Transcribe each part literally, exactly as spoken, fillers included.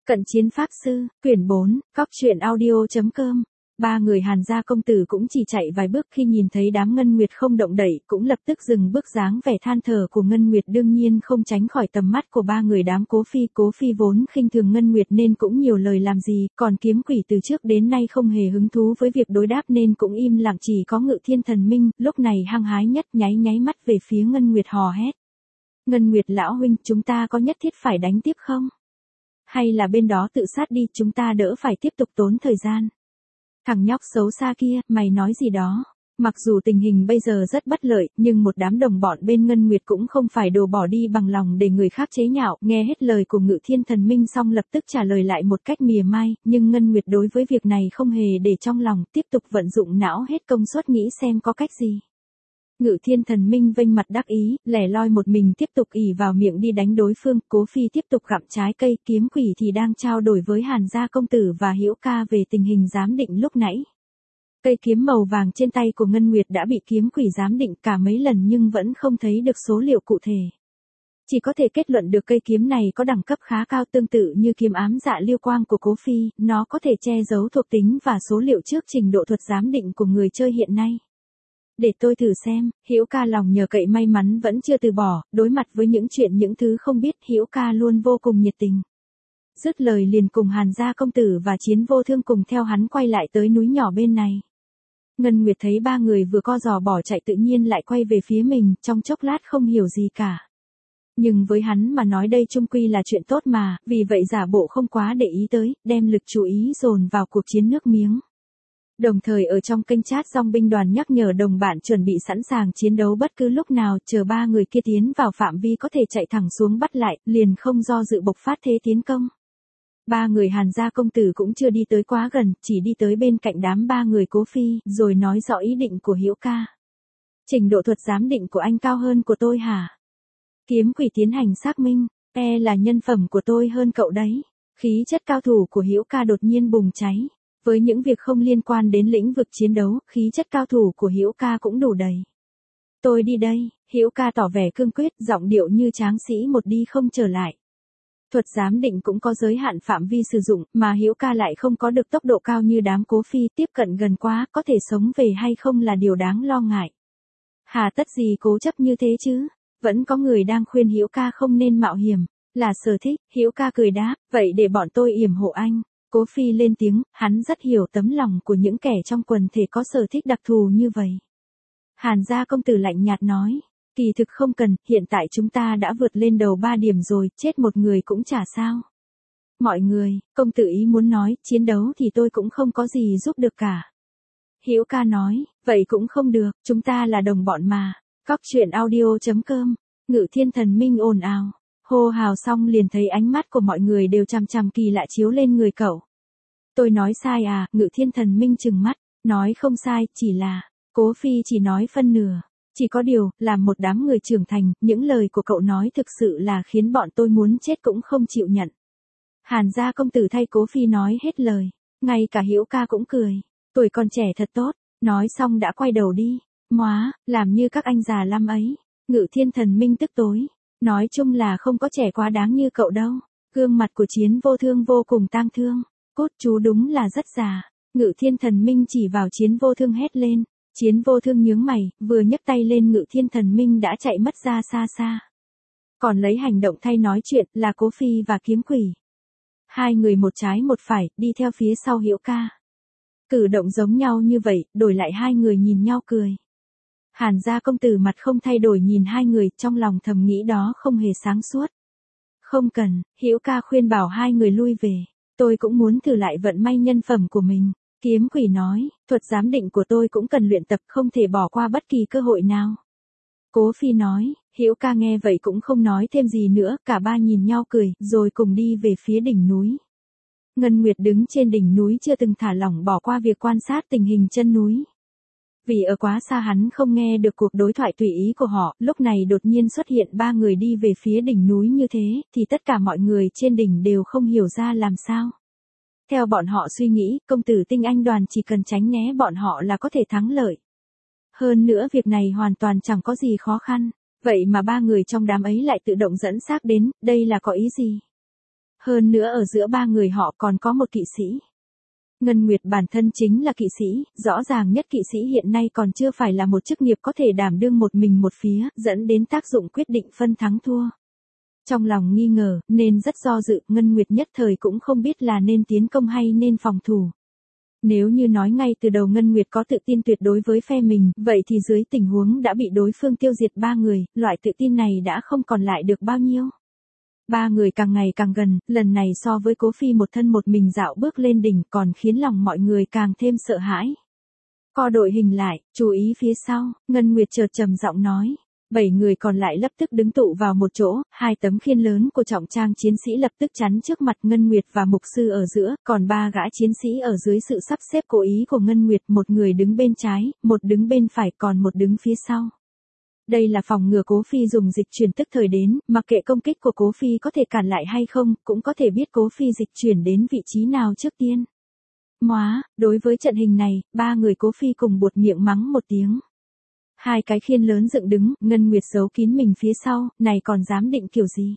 Cận chiến pháp sư, quyển bốn, cóc truyện audio chấm com. Ba người Hàn gia công tử cũng chỉ chạy vài bước khi nhìn thấy đám Ngân Nguyệt không động đậy, cũng lập tức dừng bước. Dáng vẻ than thở của Ngân Nguyệt đương nhiên không tránh khỏi tầm mắt của ba người đám Cố Phi. Cố Phi vốn khinh thường Ngân Nguyệt nên cũng nhiều lời làm gì, còn Kiếm Quỷ từ trước đến nay không hề hứng thú với việc đối đáp nên cũng im lặng. Chỉ có Ngự Thiên Thần Minh, lúc này hăng hái nhất, nháy nháy mắt về phía Ngân Nguyệt hò hét. Ngân Nguyệt lão huynh, chúng ta có nhất thiết phải đánh tiếp không? Hay là bên đó tự sát đi, chúng ta đỡ phải tiếp tục tốn thời gian. Thằng nhóc xấu xa kia, mày nói gì đó? Mặc dù tình hình bây giờ rất bất lợi, nhưng một đám đồng bọn bên Ngân Nguyệt cũng không phải đồ bỏ đi bằng lòng để người khác chế nhạo. Nghe hết lời của Ngự Thiên Thần Minh xong lập tức trả lời lại một cách mỉa mai, nhưng Ngân Nguyệt đối với việc này không hề để trong lòng, tiếp tục vận dụng não hết công suất nghĩ xem có cách gì. Ngự Thiên Thần Minh vênh mặt đắc ý, lẻ loi một mình tiếp tục ì vào miệng đi đánh đối phương. Cố Phi tiếp tục gặm trái cây. Kiếm Quỷ thì đang trao đổi với Hàn gia công tử và Hữu Ca về tình hình giám định lúc nãy. Cây kiếm màu vàng trên tay của Ngân Nguyệt đã bị Kiếm Quỷ giám định cả mấy lần nhưng vẫn không thấy được số liệu cụ thể. Chỉ có thể kết luận được cây kiếm này có đẳng cấp khá cao, tương tự như kiếm ám dạ liêu quang của Cố Phi, nó có thể che giấu thuộc tính và số liệu trước trình độ thuật giám định của người chơi hiện nay. Để tôi thử xem. Hữu Ca lòng nhờ cậy may mắn vẫn chưa từ bỏ, đối mặt với những chuyện những thứ không biết, Hữu Ca luôn vô cùng nhiệt tình. Dứt lời liền cùng Hàn gia công tử và Chiến Vô Thương cùng theo hắn quay lại tới núi nhỏ bên này. Ngân Nguyệt thấy ba người vừa co giò bỏ chạy tự nhiên lại quay về phía mình, trong chốc lát không hiểu gì cả. Nhưng với hắn mà nói đây chung quy là chuyện tốt mà, vì vậy giả bộ không quá để ý tới, đem lực chú ý dồn vào cuộc chiến nước miếng. Đồng thời ở trong kênh chat dòng binh đoàn nhắc nhở đồng bạn chuẩn bị sẵn sàng chiến đấu bất cứ lúc nào, chờ ba người kia tiến vào phạm vi có thể chạy thẳng xuống bắt lại, liền không do dự bộc phát thế tiến công. Ba người Hàn gia công tử cũng chưa đi tới quá gần, chỉ đi tới bên cạnh đám ba người Cố Phi, rồi nói rõ ý định của Hữu Ca. Trình độ thuật giám định của anh cao hơn của tôi hả? Kiếm Quỷ tiến hành xác minh, e là nhân phẩm của tôi hơn cậu đấy. Khí chất cao thủ của Hữu Ca đột nhiên bùng cháy. Với những việc không liên quan đến lĩnh vực chiến đấu, khí chất cao thủ của Hữu Ca cũng đủ đầy. Tôi đi đây. Hữu Ca tỏ vẻ cương quyết, giọng điệu như tráng sĩ một đi không trở lại. Thuật giám định cũng có giới hạn phạm vi sử dụng, mà Hữu Ca lại không có được tốc độ cao như đám Cố Phi, tiếp cận gần quá, có thể sống về hay không là điều đáng lo ngại. Hà tất gì cố chấp như thế chứ? Vẫn có người đang khuyên Hữu Ca không nên mạo hiểm, là sở thích. Hữu Ca cười đáp, vậy để bọn tôi yểm hộ anh. Cố Phi lên tiếng, hắn rất hiểu tấm lòng của những kẻ trong quần thể có sở thích đặc thù như vậy. Hàn gia công tử lạnh nhạt nói, kỳ thực không cần, hiện tại chúng ta đã vượt lên đầu ba điểm rồi, chết một người cũng chả sao. Mọi người, công tử ý muốn nói, chiến đấu thì tôi cũng không có gì giúp được cả. Hữu Ca nói, vậy cũng không được, chúng ta là đồng bọn mà. Cóc truyện audio chấm com. Ngự Thiên Thần Minh ồn ào. Hô hào xong liền thấy ánh mắt của mọi người đều chằm chằm kỳ lạ chiếu lên người cậu. Tôi nói sai à? Ngự Thiên Thần Minh trừng mắt, nói không sai, chỉ là, Cố Phi chỉ nói phân nửa. Chỉ có điều, làm một đám người trưởng thành, những lời của cậu nói thực sự là khiến bọn tôi muốn chết cũng không chịu nhận. Hàn gia công tử thay Cố Phi nói hết lời, ngay cả Hữu Ca cũng cười, tuổi còn trẻ thật tốt, nói xong đã quay đầu đi. Móa, làm như các anh già lắm ấy. Ngự Thiên Thần Minh tức tối. Nói chung là không có trẻ quá đáng như cậu đâu. Gương mặt của Chiến Vô Thương vô cùng tang thương. Cốt chú đúng là rất già. Ngự Thiên Thần Minh chỉ vào Chiến Vô Thương hét lên. Chiến Vô Thương nhướng mày, vừa nhấc tay lên Ngự Thiên Thần Minh đã chạy mất ra xa xa. Còn lấy hành động thay nói chuyện là Cố Phi và Kiếm Quỷ. Hai người một trái một phải, đi theo phía sau Hữu Ca. Cử động giống nhau như vậy, đổi lại hai người nhìn nhau cười. Hàn gia công tử mặt không thay đổi nhìn hai người, trong lòng thầm nghĩ đó không hề sáng suốt. Không cần, Hữu Ca khuyên bảo hai người lui về. Tôi cũng muốn thử lại vận may nhân phẩm của mình. Kiếm Quỷ nói, thuật giám định của tôi cũng cần luyện tập, không thể bỏ qua bất kỳ cơ hội nào. Cố Phi nói, Hữu Ca nghe vậy cũng không nói thêm gì nữa, cả ba nhìn nhau cười, rồi cùng đi về phía đỉnh núi. Ngân Nguyệt đứng trên đỉnh núi chưa từng thả lỏng bỏ qua việc quan sát tình hình chân núi. Vì ở quá xa hắn không nghe được cuộc đối thoại tùy ý của họ, lúc này đột nhiên xuất hiện ba người đi về phía đỉnh núi như thế, thì tất cả mọi người trên đỉnh đều không hiểu ra làm sao. Theo bọn họ suy nghĩ, công tử tinh anh đoàn chỉ cần tránh né bọn họ là có thể thắng lợi. Hơn nữa việc này hoàn toàn chẳng có gì khó khăn, vậy mà ba người trong đám ấy lại tự động dẫn xác đến, đây là có ý gì? Hơn nữa ở giữa ba người họ còn có một kỵ sĩ. Ngân Nguyệt bản thân chính là kỵ sĩ, rõ ràng nhất kỵ sĩ hiện nay còn chưa phải là một chức nghiệp có thể đảm đương một mình một phía, dẫn đến tác dụng quyết định phân thắng thua. Trong lòng nghi ngờ, nên rất do dự, Ngân Nguyệt nhất thời cũng không biết là nên tiến công hay nên phòng thủ. Nếu như nói ngay từ đầu Ngân Nguyệt có tự tin tuyệt đối với phe mình, vậy thì dưới tình huống đã bị đối phương tiêu diệt ba người, loại tự tin này đã không còn lại được bao nhiêu. Ba người càng ngày càng gần, lần này so với Cố Phi một thân một mình dạo bước lên đỉnh còn khiến lòng mọi người càng thêm sợ hãi. Co đội hình lại, chú ý phía sau, Ngân Nguyệt chợt trầm giọng nói. Bảy người còn lại lập tức đứng tụ vào một chỗ, hai tấm khiên lớn của trọng trang chiến sĩ lập tức chắn trước mặt Ngân Nguyệt và mục sư ở giữa, còn ba gã chiến sĩ ở dưới sự sắp xếp cố ý của Ngân Nguyệt, một người đứng bên trái, một đứng bên phải còn một đứng phía sau. Đây là phòng ngừa Cố Phi dùng dịch chuyển tức thời đến, mặc kệ công kích của Cố Phi có thể cản lại hay không, cũng có thể biết Cố Phi dịch chuyển đến vị trí nào trước tiên. Móa, đối với trận hình này, ba người Cố Phi cùng buột miệng mắng một tiếng. Hai cái khiên lớn dựng đứng, Ngân Nguyệt giấu kín mình phía sau, này còn dám định kiểu gì?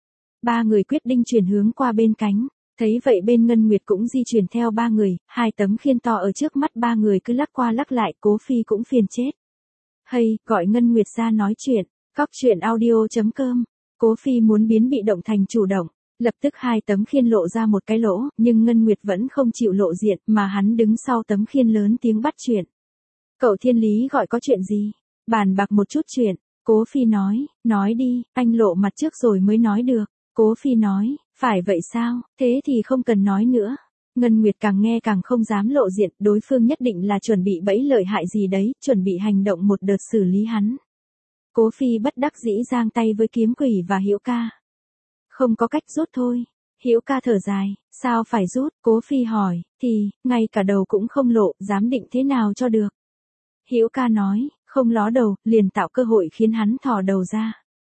Ba người quyết định chuyển hướng qua bên cánh, thấy vậy bên Ngân Nguyệt cũng di chuyển theo ba người, hai tấm khiên to ở trước mắt ba người cứ lắc qua lắc lại, Cố Phi cũng phiền chết. Hay, gọi Ngân Nguyệt ra nói chuyện, cóc truyện audio chấm com. Cố Phi muốn biến bị động thành chủ động, lập tức hai tấm khiên lộ ra một cái lỗ, nhưng Ngân Nguyệt vẫn không chịu lộ diện, mà hắn đứng sau tấm khiên lớn tiếng bắt chuyện. Cậu Thiên Lý gọi có chuyện gì? Bàn bạc một chút chuyện, Cố Phi nói, nói đi, anh lộ mặt trước rồi mới nói được. Cố Phi nói, phải vậy sao, thế thì không cần nói nữa. Ngân Nguyệt càng nghe càng không dám lộ diện, đối phương nhất định là chuẩn bị bẫy lợi hại gì đấy, chuẩn bị hành động một đợt xử lý hắn. Cố Phi bất đắc dĩ giang tay với Kiếm Quỷ và Hữu Ca. Không có cách rút thôi. Hữu Ca thở dài, sao phải rút? Cố Phi hỏi, thì, ngay cả đầu cũng không lộ, dám định thế nào cho được. Hữu Ca nói, không ló đầu, liền tạo cơ hội khiến hắn thò đầu ra.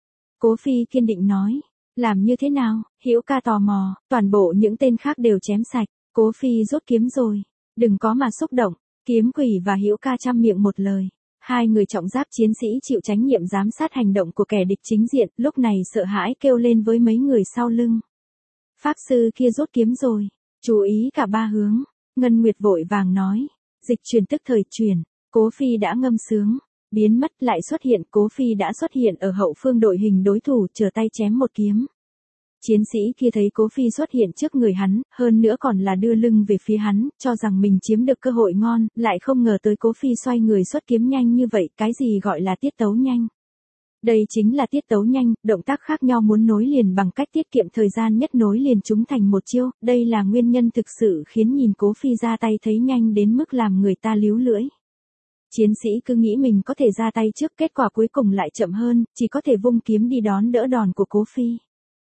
Cố Phi kiên định nói, làm như thế nào? Hữu Ca tò mò, toàn bộ những tên khác đều chém sạch. Cố Phi rút kiếm rồi, đừng có mà xúc động. Kiếm Quỷ và Hữu Ca chăm miệng một lời. Hai người trọng giáp chiến sĩ chịu trách nhiệm giám sát hành động của kẻ địch chính diện, lúc này sợ hãi kêu lên với mấy người sau lưng. Pháp sư kia rút kiếm rồi, chú ý cả ba hướng. Ngân Nguyệt vội vàng nói, dịch chuyển tức thời chuyển. Cố Phi đã ngâm sướng, biến mất lại xuất hiện, Cố Phi đã xuất hiện ở hậu phương đội hình đối thủ, trở tay chém một kiếm. Chiến sĩ kia thấy Cố Phi xuất hiện trước người hắn, hơn nữa còn là đưa lưng về phía hắn, cho rằng mình chiếm được cơ hội ngon, lại không ngờ tới Cố Phi xoay người xuất kiếm nhanh như vậy, cái gì gọi là tiết tấu nhanh. Đây chính là tiết tấu nhanh, động tác khác nhau muốn nối liền bằng cách tiết kiệm thời gian nhất nối liền chúng thành một chiêu, đây là nguyên nhân thực sự khiến nhìn Cố Phi ra tay thấy nhanh đến mức làm người ta líu lưỡi. Chiến sĩ cứ nghĩ mình có thể ra tay trước, kết quả cuối cùng lại chậm hơn, chỉ có thể vung kiếm đi đón đỡ đòn của Cố Phi.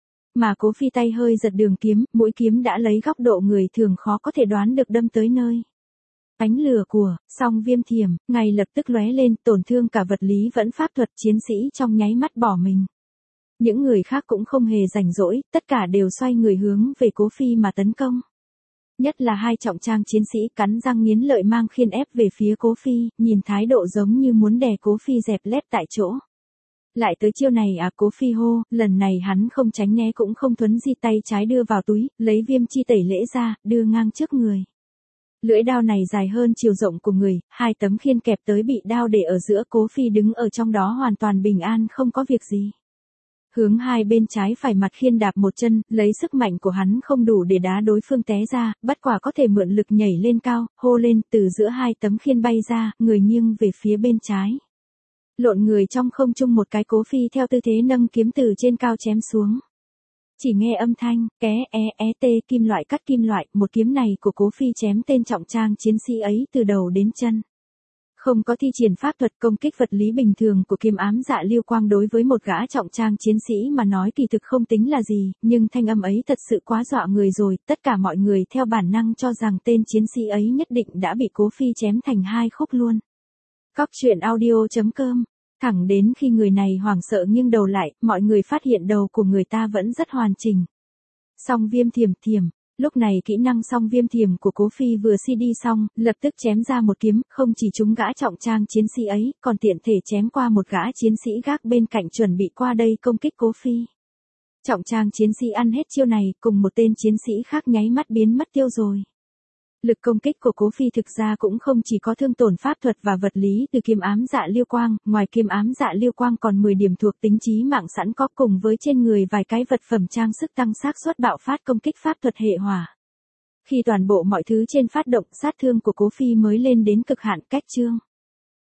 Mà Cố Phi tay hơi giật đường kiếm, mũi kiếm đã lấy góc độ người thường khó có thể đoán được đâm tới nơi. Ánh lửa của song viêm thiểm ngay lập tức lóe lên, tổn thương cả vật lý vẫn pháp thuật, chiến sĩ trong nháy mắt bỏ mình. Những người khác cũng không hề rảnh rỗi, tất cả đều xoay người hướng về Cố Phi mà tấn công. Nhất là hai trọng trang chiến sĩ cắn răng nghiến lợi mang khiên ép về phía Cố Phi, nhìn thái độ giống như muốn đè Cố Phi dẹp lép tại chỗ. Lại tới chiêu này à, Cố Phi hô, lần này hắn không tránh né cũng không thuấn di, tay trái đưa vào túi, lấy viêm chi tẩy lễ ra, đưa ngang trước người. Lưỡi đao này dài hơn chiều rộng của người, hai tấm khiên kẹp tới bị đao để ở giữa, Cố Phi đứng ở trong đó hoàn toàn bình an không có việc gì. Hướng hai bên trái phải mặt khiên đạp một chân, lấy sức mạnh của hắn không đủ để đá đối phương té ra, bất quả có thể mượn lực nhảy lên cao, hô lên, từ giữa hai tấm khiên bay ra, người nghiêng về phía bên trái. Lộn người trong không trung một cái, Cố Phi theo tư thế nâng kiếm từ trên cao chém xuống. Chỉ nghe âm thanh, ké e e tê, kim loại cắt kim loại, một kiếm này của Cố Phi chém tên trọng trang chiến sĩ ấy từ đầu đến chân. Không có thi triển pháp thuật công kích vật lý bình thường của kiếm ám dạ lưu quang đối với một gã trọng trang chiến sĩ mà nói kỳ thực không tính là gì, nhưng thanh âm ấy thật sự quá dọa người rồi, tất cả mọi người theo bản năng cho rằng tên chiến sĩ ấy nhất định đã bị Cố Phi chém thành hai khúc luôn. Cóc truyện audio chấm com. Thẳng đến khi người này hoảng sợ nghiêng đầu lại, mọi người phát hiện đầu của người ta vẫn rất hoàn chỉnh. Song viêm thiểm thiểm, lúc này kỹ năng song viêm thiểm của Cố Phi vừa si đi xong, lập tức chém ra một kiếm, không chỉ trúng gã trọng trang chiến sĩ ấy, còn tiện thể chém qua một gã chiến sĩ gác bên cạnh chuẩn bị qua đây công kích Cố Phi. Trọng trang chiến sĩ ăn hết chiêu này, cùng một tên chiến sĩ khác nháy mắt biến mất tiêu rồi. Lực công kích của Cố Phi thực ra cũng không chỉ có thương tổn pháp thuật và vật lý từ kiếm ám dạ liêu quang, ngoài kiếm ám dạ liêu quang còn mười điểm thuộc tính chí mạng sẵn có cùng với trên người vài cái vật phẩm trang sức tăng xác suất bạo phát công kích pháp thuật hệ hỏa. Khi toàn bộ mọi thứ trên phát động, sát thương của Cố Phi mới lên đến cực hạn. Cách chương